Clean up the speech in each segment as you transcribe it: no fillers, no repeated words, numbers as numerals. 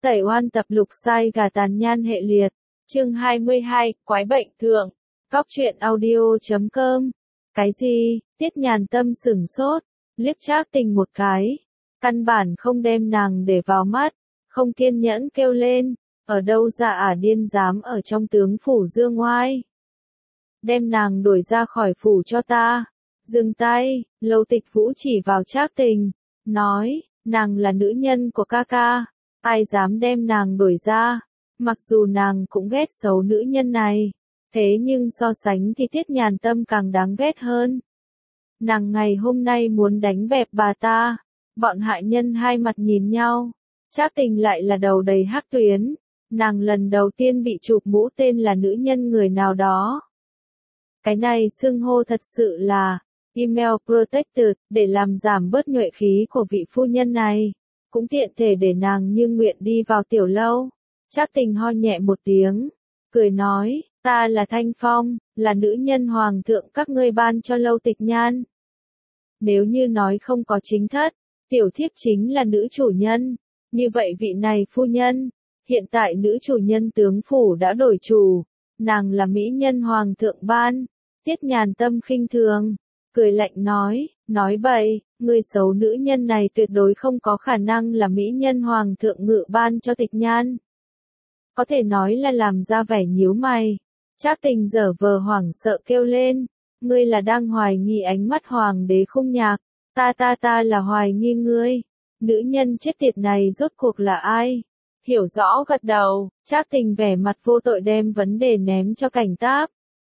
Tẩy oan tập lục sai gà tàn nhan hệ liệt. Chương 22, Quái bệnh thượng. Cóc truyện audio.com. Cái gì? Tiết Nhàn Tâm sửng sốt, liếc Trác Tình một cái. Căn bản không đem nàng để vào mắt, không kiên nhẫn kêu lên. Ở đâu ra ả điên dám ở trong tướng phủ dương oai. Đem nàng đuổi ra khỏi phủ cho ta. Dừng tay, Lâu Tịch Vũ chỉ vào Trác Tình, nói, nàng là nữ nhân của ca ca. Ai dám đem nàng đuổi ra, mặc dù nàng cũng ghét xấu nữ nhân này, thế nhưng so sánh thì Tiết Nhàn Tâm càng đáng ghét hơn. Nàng ngày hôm nay muốn đánh bẹp bà ta, bọn hại nhân hai mặt nhìn nhau, Trác Tình lại là đầu đầy hắc tuyến, nàng lần đầu tiên bị chụp mũ tên là nữ nhân người nào đó. Cái này xưng hô thật sự là email protected, để làm giảm bớt nhuệ khí của vị phu nhân này. Cũng tiện thể để nàng như nguyện đi vào tiểu lâu. Trác Tình ho nhẹ một tiếng, cười nói, ta là Thanh Phong, là nữ nhân hoàng thượng các ngươi ban cho Lâu Tịch Nhan. Nếu như nói không có chính thất, tiểu thiếp chính là nữ chủ nhân, như vậy vị này phu nhân, hiện tại nữ chủ nhân tướng phủ đã đổi chủ, nàng là mỹ nhân hoàng thượng ban. Tiết Nhàn Tâm khinh thường, cười lạnh nói bậy, người xấu nữ nhân này tuyệt đối không có khả năng là mỹ nhân hoàng thượng ngự ban cho Tịch Nhan. Có thể nói là làm ra vẻ nhíu mày. Trác Tình giở vờ hoảng sợ kêu lên, ngươi là đang hoài nghi ánh mắt hoàng đế Khung Nhạc, ta là hoài nghi ngươi. Nữ nhân chết tiệt này rốt cuộc là ai? Hiểu rõ gật đầu, Trác Tình vẻ mặt vô tội đem vấn đề ném cho Cảnh Táp.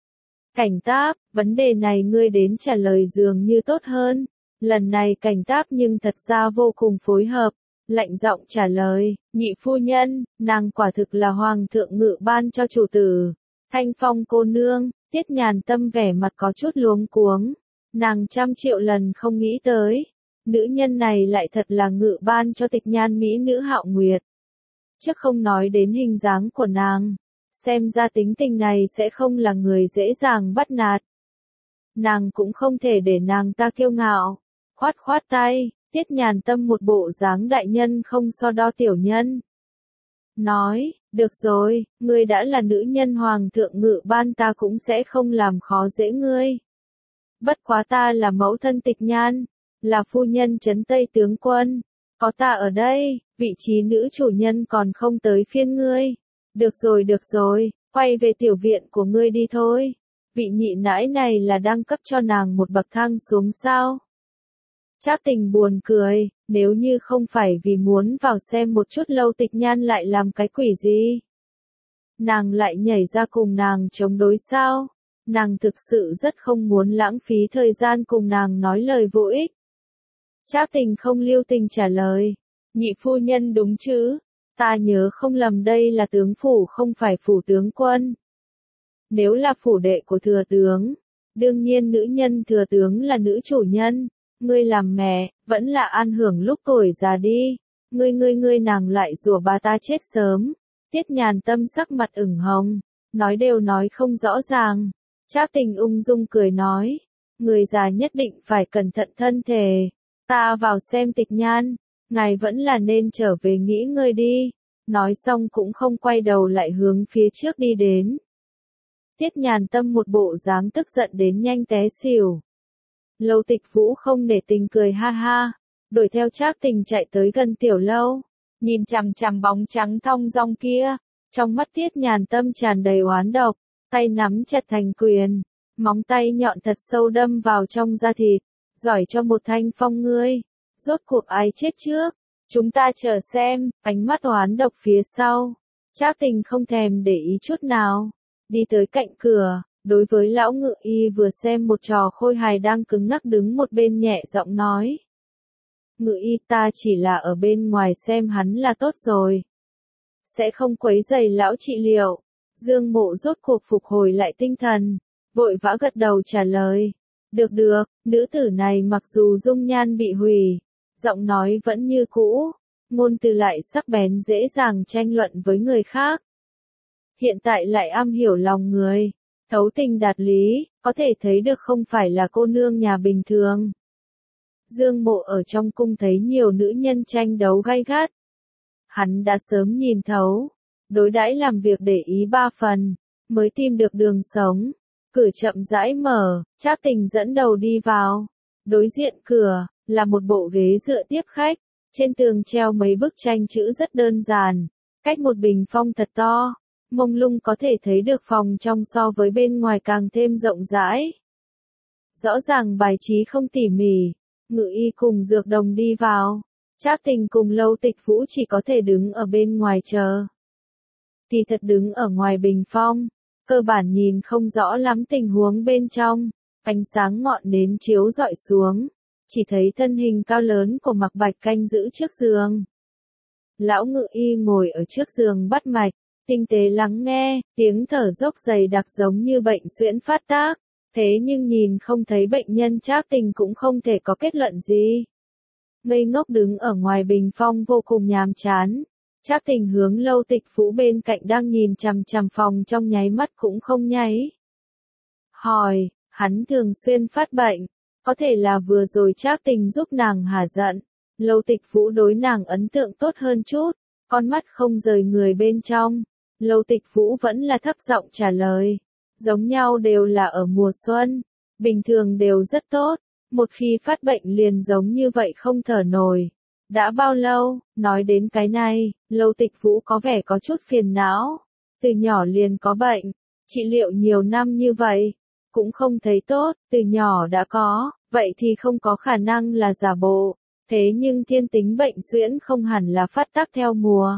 Cảnh Táp, vấn đề này ngươi đến trả lời dường như tốt hơn. Lần này Cảnh Táp nhưng thật ra vô cùng phối hợp, lạnh giọng trả lời, nhị phu nhân, nàng quả thực là hoàng thượng ngự ban cho chủ tử. Thanh Phong cô nương, Tiết Nhàn Tâm vẻ mặt có chút luống cuống, nàng trăm triệu lần không nghĩ tới. Nữ nhân này lại thật là ngự ban cho Tịch Nhan mỹ nữ Hạo Nguyệt. Chứ không nói đến hình dáng của nàng. Xem ra tính tình này sẽ không là người dễ dàng bắt nạt. Nàng cũng không thể để nàng ta kiêu ngạo. Khoát tay, Tiết Nhàn Tâm một bộ dáng đại nhân không so đo tiểu nhân. Nói, được rồi, ngươi đã là nữ nhân hoàng thượng ngự ban ta cũng sẽ không làm khó dễ ngươi. Bất quá ta là mẫu thân Tịch Nhan, là phu nhân trấn Tây tướng quân. Có ta ở đây, vị trí nữ chủ nhân còn không tới phiên ngươi. Được rồi, quay về tiểu viện của ngươi đi thôi. Vị nhị nãi này là đang cấp cho nàng một bậc thang xuống sao? Trác Tình buồn cười, nếu như không phải vì muốn vào xem một chút Lâu Tịch Nhan lại làm cái quỷ gì. Nàng lại nhảy ra cùng nàng chống đối sao? Nàng thực sự rất không muốn lãng phí thời gian cùng nàng nói lời vô ích. Trác Tình không lưu tình trả lời, nhị phu nhân đúng chứ? Ta nhớ không lầm đây là tướng phủ không phải phủ tướng quân. Nếu là phủ đệ của thừa tướng, đương nhiên nữ nhân thừa tướng là nữ chủ nhân. Ngươi làm mẹ, vẫn là an hưởng lúc tuổi già đi. Ngươi nàng lại rủa bà ta chết sớm. Tiết Nhàn Tâm sắc mặt ửng hồng, nói đều nói không rõ ràng. Trác Tình ung dung cười nói, người già nhất định phải cẩn thận thân thể. Ta vào xem Tịch Nhan, ngài vẫn là nên trở về nghỉ ngơi đi. Nói xong cũng không quay đầu lại hướng phía trước đi đến. Tiết Nhàn Tâm một bộ dáng tức giận đến nhanh té xỉu. Lâu Tịch Vũ không để tình cười ha ha, đuổi theo Trác Tình chạy tới gần tiểu lâu, nhìn chằm chằm bóng trắng thong dong kia, trong mắt Tiết Nhàn Tâm tràn đầy oán độc, tay nắm chặt thành quyền, móng tay nhọn thật sâu đâm vào trong da thịt, giỏi cho một Thanh Phong ngươi, rốt cuộc ai chết trước, chúng ta chờ xem, ánh mắt oán độc phía sau, Trác Tình không thèm để ý chút nào, đi tới cạnh cửa. Đối với lão ngự y vừa xem một trò khôi hài đang cứng ngắc đứng một bên nhẹ giọng nói. Ngự y ta chỉ là ở bên ngoài xem hắn là tốt rồi. Sẽ không quấy rầy lão trị liệu. Dương Mộ rốt cuộc phục hồi lại tinh thần. Vội vã gật đầu trả lời. Được, nữ tử này mặc dù dung nhan bị hủy. Giọng nói vẫn như cũ. Ngôn từ lại sắc bén dễ dàng tranh luận với người khác. Hiện tại lại am hiểu lòng người. Thấu tình đạt lý, có thể thấy được không phải là cô nương nhà bình thường. Dương Mộ ở trong cung thấy nhiều nữ nhân tranh đấu gay gắt. Hắn đã sớm nhìn thấu, đối đãi làm việc để ý 3 phần, mới tìm được đường sống. Cửa chậm rãi mở, Trác Tình dẫn đầu đi vào. Đối diện cửa, là một bộ ghế dựa tiếp khách. Trên tường treo mấy bức tranh chữ rất đơn giản. Cách một bình phong thật to, mông lung có thể thấy được phòng trong so với bên ngoài càng thêm rộng rãi. Rõ ràng bài trí không tỉ mỉ, Ngự Y cùng Dược Đồng đi vào. Trác Tình cùng Lâu Tịch Vũ chỉ có thể đứng ở bên ngoài chờ. Kỳ thật đứng ở ngoài bình phong, cơ bản nhìn không rõ lắm tình huống bên trong, ánh sáng ngọn nến chiếu rọi xuống, chỉ thấy thân hình cao lớn của Mạc Bạch canh giữ trước giường. Lão Ngự Y ngồi ở trước giường bắt mạch, tinh tế lắng nghe, tiếng thở dốc dày đặc giống như bệnh suyễn phát tác, thế nhưng nhìn không thấy bệnh nhân. Trác Tình cũng không thể có kết luận gì. Ngây ngốc đứng ở ngoài bình phong vô cùng nhàm chán. Trác Tình hướng Lâu Tịch Vũ bên cạnh đang nhìn chằm chằm phòng trong nháy mắt cũng không nháy. Hỏi, hắn thường xuyên phát bệnh, có thể là vừa rồi Trác Tình giúp nàng hả giận. Lâu Tịch Vũ đối nàng ấn tượng tốt hơn chút, con mắt không rời người bên trong. Lâu Tịch Vũ vẫn là thấp giọng trả lời, giống nhau đều là ở mùa xuân, bình thường đều rất tốt, một khi phát bệnh liền giống như vậy không thở nổi. Đã bao lâu? Nói đến cái này, Lâu Tịch Vũ có vẻ có chút phiền não. Từ nhỏ liền có bệnh, trị liệu nhiều năm như vậy, cũng không thấy tốt, từ nhỏ đã có, vậy thì không có khả năng là giả bộ. Thế nhưng thiên tính bệnh suyễn không hẳn là phát tác theo mùa.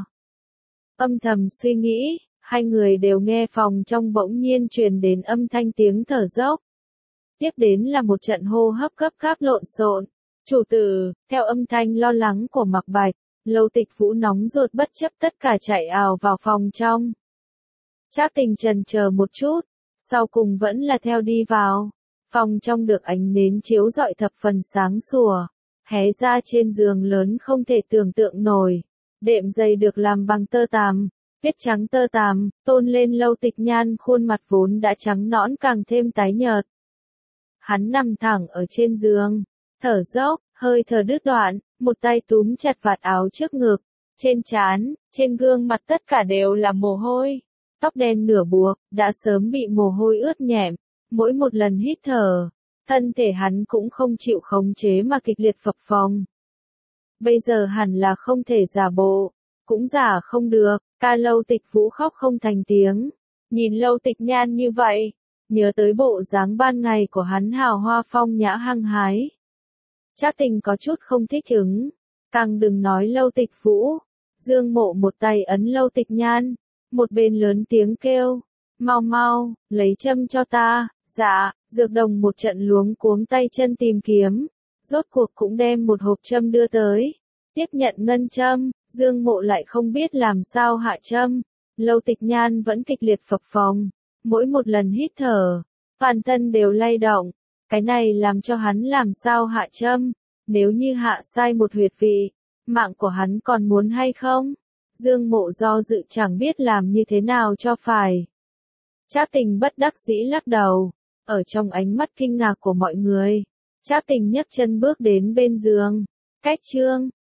Âm thầm suy nghĩ, hai người đều nghe phòng trong bỗng nhiên truyền đến âm thanh tiếng thở dốc. Tiếp đến là một trận hô hấp gấp gáp lộn xộn. Chủ tử, theo âm thanh lo lắng của Mạc Bạch, Lâu Tịch Vũ nóng ruột bất chấp tất cả chạy ào vào phòng trong. Trác Tình chần chờ một chút, sau cùng vẫn là theo đi vào. Phòng trong được ánh nến chiếu rọi thập phần sáng sủa, hé ra trên giường lớn không thể tưởng tượng nổi. Đệm dày được làm bằng tơ tằm, viết trắng tơ tằm, tôn lên Lâu Tịch Nhan khuôn mặt vốn đã trắng nõn càng thêm tái nhợt. Hắn nằm thẳng ở trên giường, thở dốc, hơi thở đứt đoạn, một tay túm chặt vạt áo trước ngực, trên trán, trên gương mặt tất cả đều là mồ hôi. Tóc đen nửa buộc, đã sớm bị mồ hôi ướt nhẹm, mỗi một lần hít thở, thân thể hắn cũng không chịu khống chế mà kịch liệt phập phồng. Bây giờ hẳn là không thể giả bộ, cũng giả không được. Ca Lâu Tịch Vũ khóc không thành tiếng, nhìn Lâu Tịch Nhan như vậy, nhớ tới bộ dáng ban ngày của hắn hào hoa phong nhã hăng hái. Trác Tình có chút không thích ứng, càng đừng nói Lâu Tịch Vũ. Dương Mộ một tay ấn Lâu Tịch Nhan, một bên lớn tiếng kêu, mau mau, lấy châm cho ta. Dạ. Dược Đồng một trận luống cuống tay chân tìm kiếm, rốt cuộc cũng đem một hộp châm đưa tới. Tiếp nhận ngân châm, Dương Mộ lại không biết làm sao hạ châm. Lâu Tịch Nhan vẫn kịch liệt phập phồng, mỗi một lần hít thở, toàn thân đều lay động. Cái này làm cho hắn làm sao hạ châm, nếu như hạ sai một huyệt vị, mạng của hắn còn muốn hay không? Dương Mộ do dự chẳng biết làm như thế nào cho phải. Trác Tình bất đắc dĩ lắc đầu, ở trong ánh mắt kinh ngạc của mọi người, Trác Tình nhấc chân bước đến bên giường, cách chương